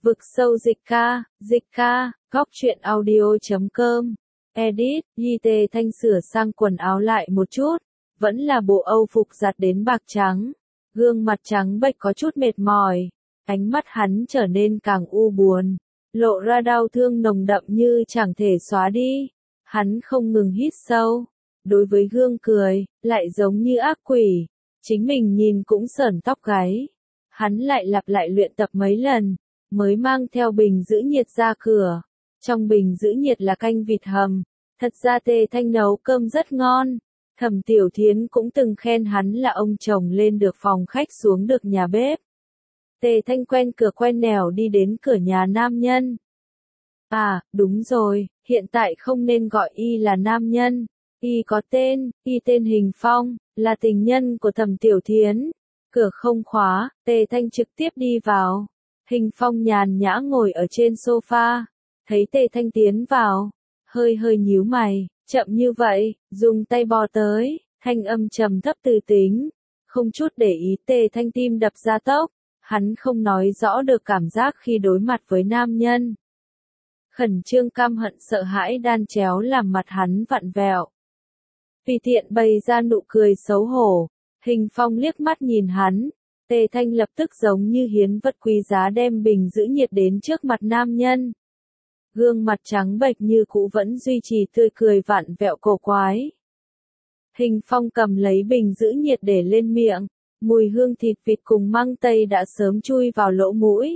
Vực sâu dịch ca, góc truyện audio.com, edit, Tề Thanh sửa sang quần áo lại một chút, vẫn là bộ Âu phục giặt đến bạc trắng, gương mặt trắng bệch có chút mệt mỏi, ánh mắt hắn trở nên càng u buồn, lộ ra đau thương nồng đậm như chẳng thể xóa đi, hắn không ngừng hít sâu, đối với gương cười, lại giống như ác quỷ, chính mình nhìn cũng sởn tóc gáy, hắn lại lặp lại luyện tập mấy lần, mới mang theo bình giữ nhiệt ra cửa. Trong bình giữ nhiệt là canh vịt hầm. Thật ra Tề Thanh nấu cơm rất ngon. Thẩm Tiểu Thiến cũng từng khen hắn là ông chồng lên được phòng khách xuống được nhà bếp. Tề Thanh quen cửa quen nẻo đi đến cửa nhà nam nhân. À, đúng rồi, hiện tại không nên gọi y là nam nhân. Y có tên, y tên Hình Phong, là tình nhân của Thẩm Tiểu Thiến. Cửa không khóa, Tề Thanh trực tiếp đi vào. Hình Phong nhàn nhã ngồi ở trên sofa, thấy Tề Thanh tiến vào, hơi nhíu mày, chậm như vậy, dùng tay bò tới, thanh âm trầm thấp từ tính, không chút để ý. Tề Thanh tim đập ra tốc, hắn không nói rõ được cảm giác khi đối mặt với nam nhân. Khẩn trương căm hận sợ hãi đan chéo làm mặt hắn vặn vẹo. Vì tiện bày ra nụ cười xấu hổ, Hình Phong liếc mắt nhìn hắn. Tề Thanh lập tức giống như hiến vật quý giá đem bình giữ nhiệt đến trước mặt nam nhân. Gương mặt trắng bệch như cũ vẫn duy trì tươi cười vặn vẹo cổ quái. Hình Phong cầm lấy bình giữ nhiệt để lên miệng, mùi hương thịt vịt cùng măng tây đã sớm chui vào lỗ mũi.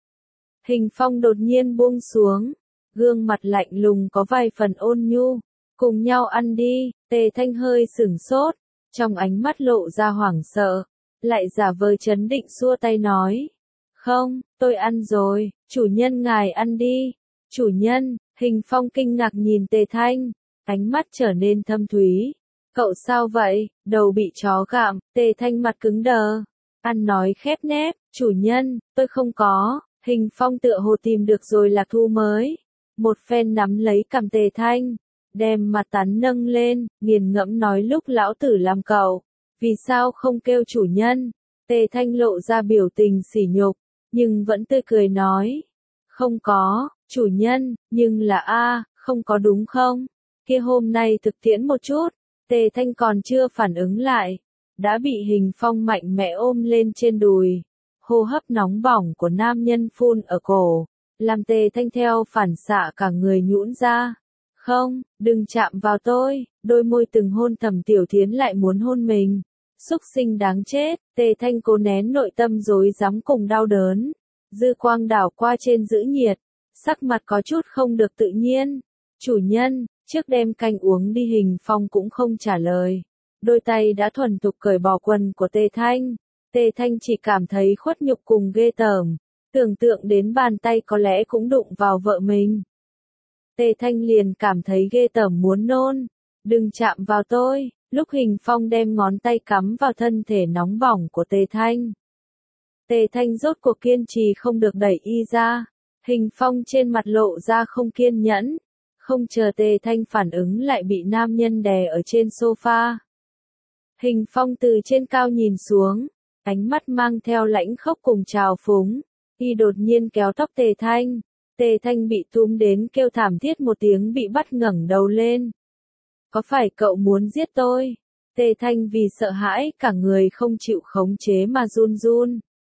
Hình Phong đột nhiên buông xuống, gương mặt lạnh lùng có vài phần ôn nhu, cùng nhau ăn đi. Tề Thanh hơi sửng sốt, trong ánh mắt lộ ra hoảng sợ. Lại giả vờ trấn định xua tay nói. Không, tôi ăn rồi, chủ nhân ngài ăn đi. Chủ nhân, Hình Phong kinh ngạc nhìn Tề Thanh, ánh mắt trở nên thâm thúy. Cậu sao vậy, đầu bị chó gặm. Tề Thanh mặt cứng đờ. Ăn nói khép nép, chủ nhân, tôi không có. Hình Phong tựa hồ tìm được rồi lạc thú mới. Một phen nắm lấy cằm Tề Thanh, đem mặt tán nâng lên, nghiền ngẫm nói lúc lão tử làm cậu. Vì sao không kêu chủ nhân? Tề Thanh lộ ra biểu tình sỉ nhục, nhưng vẫn tươi cười nói. Không có, chủ nhân, nhưng là không có đúng không? Kia hôm nay thực tiễn một chút. Tề Thanh còn chưa phản ứng lại, đã bị Hình Phong mạnh mẽ ôm lên trên đùi. Hô hấp nóng bỏng của nam nhân phun ở cổ, làm Tề Thanh theo phản xạ cả người nhũn ra. Không, đừng chạm vào tôi. Đôi môi từng hôn Thẩm Tiểu Thiến lại muốn hôn mình. Xúc sinh đáng chết. Tề Thanh cố nén nội tâm rối rắm cùng đau đớn. Dư quang đảo qua trên giữ nhiệt, sắc mặt có chút không được tự nhiên. Chủ nhân, trước đem canh uống đi. Hình Phong cũng không trả lời. Đôi tay đã thuần thục cởi bỏ quần của Tề Thanh. Tề Thanh chỉ cảm thấy khuất nhục cùng ghê tởm. Tưởng tượng đến bàn tay có lẽ cũng đụng vào vợ mình. Tề Thanh liền cảm thấy ghê tởm muốn nôn. Đừng chạm vào tôi. Lúc Hình Phong đem ngón tay cắm vào thân thể nóng bỏng của Tề Thanh. Tề Thanh rốt cuộc kiên trì không được đẩy y ra. Hình Phong trên mặt lộ ra không kiên nhẫn. Không chờ Tề Thanh phản ứng lại bị nam nhân đè ở trên sofa. Hình Phong từ trên cao nhìn xuống, ánh mắt mang theo lãnh khốc cùng trào phúng. Y đột nhiên kéo tóc Tề Thanh. Tề Thanh bị túm đến kêu thảm thiết một tiếng bị bắt ngẩng đầu lên. Có phải cậu muốn giết tôi? Tề Thanh vì sợ hãi cả người không chịu khống chế mà run run.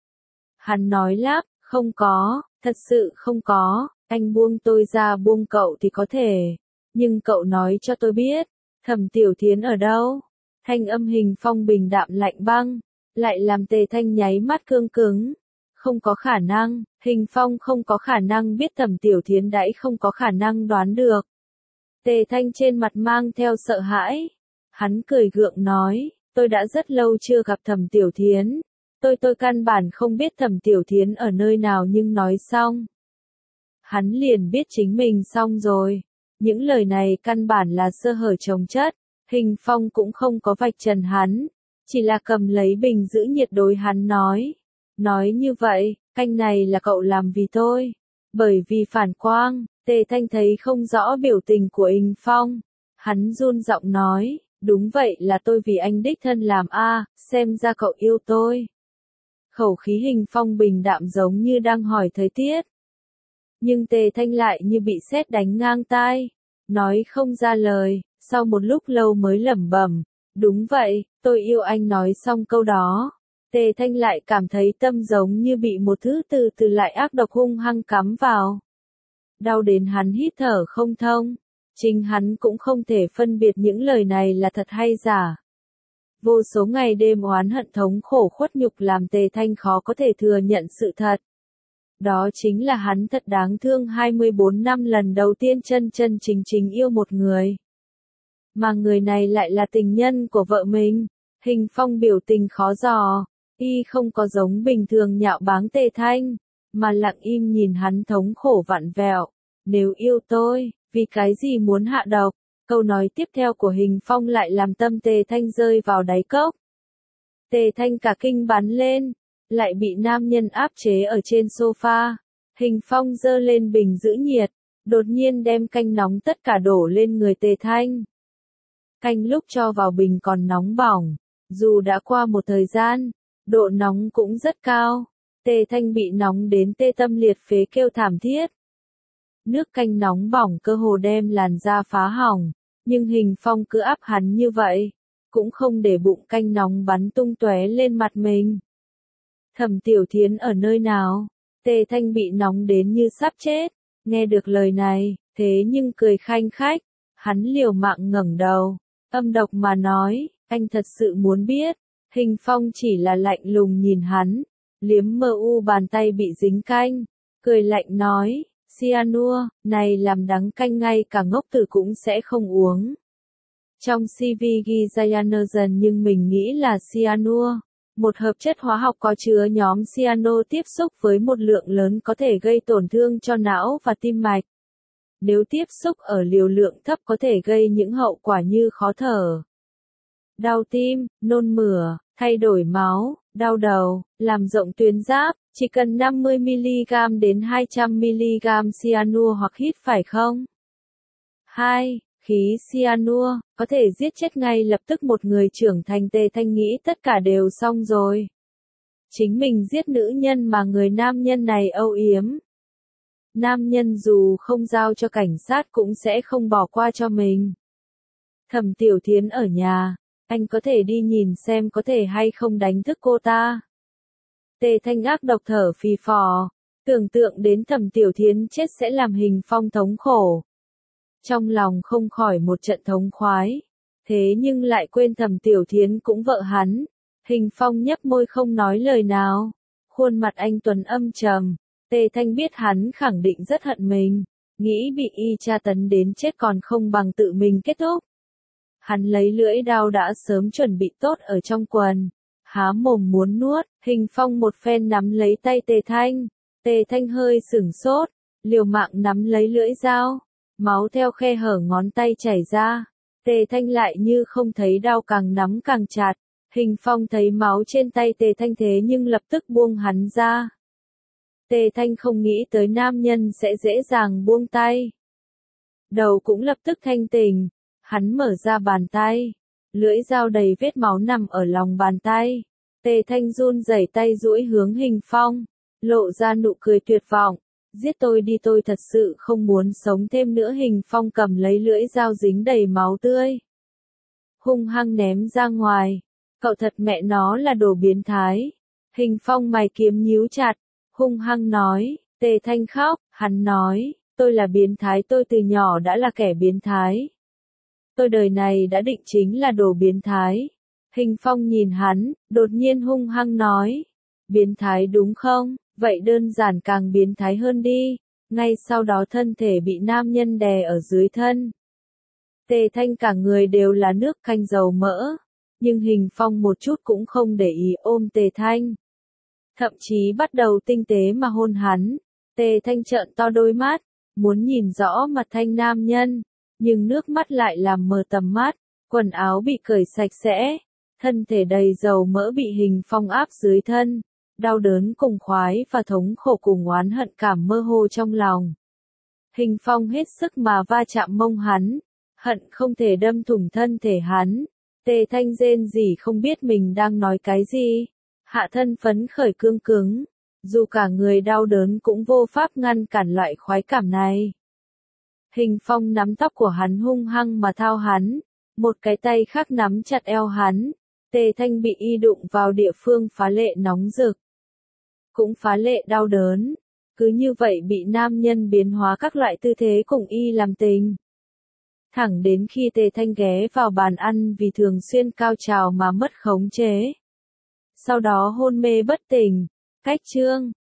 Hắn nói lắp, không có, thật sự không có, anh buông tôi ra. Buông cậu thì có thể, nhưng cậu nói cho tôi biết, Thẩm Tiểu Thiến ở đâu? Thanh âm Hình Phong bình đạm lạnh băng, lại làm Tề Thanh nháy mắt cương cứng. Không có khả năng, Hình Phong không có khả năng biết Thẩm Tiểu Thiến đãi không có khả năng đoán được. Tề Thanh trên mặt mang theo sợ hãi. Hắn cười gượng nói, tôi đã rất lâu chưa gặp Thẩm Tiểu Thiến. Tôi căn bản không biết Thẩm Tiểu Thiến ở nơi nào. Nhưng nói xong, hắn liền biết chính mình xong rồi. Những lời này căn bản là sơ hở chồng chất. Hình Phong cũng không có vạch trần hắn, chỉ là cầm lấy bình giữ nhiệt đối hắn nói. Nói như vậy, canh này là cậu làm vì tôi. Bởi vì phản quang. Tề Thanh thấy không rõ biểu tình của Hình Phong. Hắn run giọng nói, đúng vậy là tôi vì anh đích thân làm xem ra cậu yêu tôi. Khẩu khí Hình Phong bình đạm giống như đang hỏi thời tiết. Nhưng Tề Thanh lại như bị sét đánh ngang tai, nói không ra lời, sau một lúc lâu mới lẩm bẩm, đúng vậy, tôi yêu anh. Nói xong câu đó, Tề Thanh lại cảm thấy tâm giống như bị một thứ từ từ lại ác độc hung hăng cắm vào. Đau đến hắn hít thở không thông, chính hắn cũng không thể phân biệt những lời này là thật hay giả. Vô số ngày đêm oán hận thống khổ khuất nhục làm Tề Thanh khó có thể thừa nhận sự thật. Đó chính là hắn thật đáng thương 24 năm lần đầu tiên chân chân chính chính yêu một người. Mà người này lại là tình nhân của vợ mình. Hình Phong biểu tình khó dò, y không có giống bình thường nhạo báng Tề Thanh, mà lặng im nhìn hắn thống khổ vặn vẹo. Nếu yêu tôi, vì cái gì muốn hạ độc? Câu nói tiếp theo của Hình Phong lại làm tâm Tề Thanh rơi vào đáy cốc. Tề Thanh cả kinh bắn lên, lại bị nam nhân áp chế ở trên sofa. Hình Phong giơ lên bình giữ nhiệt, đột nhiên đem canh nóng tất cả đổ lên người Tề Thanh. Canh lúc cho vào bình còn nóng bỏng, dù đã qua một thời gian, độ nóng cũng rất cao. Tề Thanh bị nóng đến tê tâm liệt phế kêu thảm thiết. Nước canh nóng bỏng cơ hồ đem làn da phá hỏng, nhưng Hình Phong cứ áp hắn như vậy, cũng không để bụng canh nóng bắn tung tóe lên mặt mình. Thẩm Tiểu Thiến ở nơi nào? Tề Thanh bị nóng đến như sắp chết, nghe được lời này, thế nhưng cười khanh khách, hắn liều mạng ngẩng đầu, âm độc mà nói, anh thật sự muốn biết. Hình Phong chỉ là lạnh lùng nhìn hắn, liếm mờ u bàn tay bị dính canh, cười lạnh nói, cyanua, này làm đắng canh ngay cả ngốc tử cũng sẽ không uống. Trong CV ghi cyanogen nhưng mình nghĩ là cyanua. Một hợp chất hóa học có chứa nhóm cyano tiếp xúc với một lượng lớn có thể gây tổn thương cho não và tim mạch. Nếu tiếp xúc ở liều lượng thấp có thể gây những hậu quả như khó thở, đau tim, nôn mửa, thay đổi máu, đau đầu, làm rộng tuyến giáp. Chỉ cần 50mg đến 200mg cyanua hoặc hít phải không? 2. Khí cyanua, có thể giết chết ngay lập tức một người trưởng thành. Tề Thanh nghĩ tất cả đều xong rồi. Chính mình giết nữ nhân mà người nam nhân này âu yếm. Nam nhân dù không giao cho cảnh sát cũng sẽ không bỏ qua cho mình. Thẩm Tiểu Thiến ở nhà, anh có thể đi nhìn xem có thể hay không đánh thức cô ta. Tề Thanh ác độc thở phì phò, tưởng tượng đến Thẩm Tiểu Thiến chết sẽ làm Hình Phong thống khổ. Trong lòng không khỏi một trận thống khoái, thế nhưng lại quên Thẩm Tiểu Thiến cũng vợ hắn. Hình Phong nhấp môi không nói lời nào, khuôn mặt anh tuấn âm trầm. Tề Thanh biết hắn khẳng định rất hận mình, nghĩ bị y tra tấn đến chết còn không bằng tự mình kết thúc. Hắn lấy lưỡi dao đã sớm chuẩn bị tốt ở trong quần, há mồm muốn nuốt. Hình Phong một phen nắm lấy tay Tề Thanh. Tề Thanh hơi sửng sốt, liều mạng nắm lấy lưỡi dao, máu theo khe hở ngón tay chảy ra. Tề Thanh lại như không thấy đau, càng nắm càng chặt. Hình Phong thấy máu trên tay Tề Thanh thế nhưng lập tức buông hắn ra. Tề Thanh không nghĩ tới nam nhân sẽ dễ dàng buông tay. Đầu cũng lập tức thanh tỉnh, hắn mở ra bàn tay, lưỡi dao đầy vết máu nằm ở lòng bàn tay. Tề Thanh run rẩy tay duỗi hướng Hình Phong, lộ ra nụ cười tuyệt vọng. Giết tôi đi, tôi thật sự không muốn sống thêm nữa. Hình Phong cầm lấy lưỡi dao dính đầy máu tươi, hung hăng ném ra ngoài. Cậu thật mẹ nó là đồ biến thái. Hình Phong mày kiếm nhíu chặt, hung hăng nói. Tề Thanh khóc, hắn nói, tôi là biến thái, tôi từ nhỏ đã là kẻ biến thái. Tôi đời này đã định chính là đồ biến thái. Hình Phong nhìn hắn, đột nhiên hung hăng nói, biến thái đúng không? Vậy đơn giản càng biến thái hơn đi. Ngay sau đó thân thể bị nam nhân đè ở dưới thân. Tề Thanh cả người đều là nước canh dầu mỡ, nhưng Hình Phong một chút cũng không để ý ôm Tề Thanh. Thậm chí bắt đầu tinh tế mà hôn hắn. Tề Thanh trợn to đôi mắt, muốn nhìn rõ mặt thanh nam nhân, nhưng nước mắt lại làm mờ tầm mắt. Quần áo bị cởi sạch sẽ, thân thể đầy dầu mỡ bị Hình Phong áp dưới thân. Đau đớn cùng khoái và thống khổ cùng oán hận cảm mơ hồ trong lòng. Hình Phong hết sức mà va chạm mông hắn, hận không thể đâm thủng thân thể hắn. Tề Thanh rên rỉ không biết mình đang nói cái gì, hạ thân phấn khởi cương cứng, Dù cả người đau đớn cũng vô pháp ngăn cản loại khoái cảm này. Hình Phong nắm tóc của hắn hung hăng mà thao hắn, một cái tay khác nắm chặt eo hắn, Tề Thanh bị y đụng vào địa phương phá lệ nóng rực. Cũng phá lệ đau đớn, cứ như vậy bị nam nhân biến hóa các loại tư thế cùng y làm tình. Thẳng đến khi Tề Thanh ghé vào bàn ăn vì thường xuyên cao trào mà mất khống chế. Sau đó hôn mê bất tỉnh, cách chương.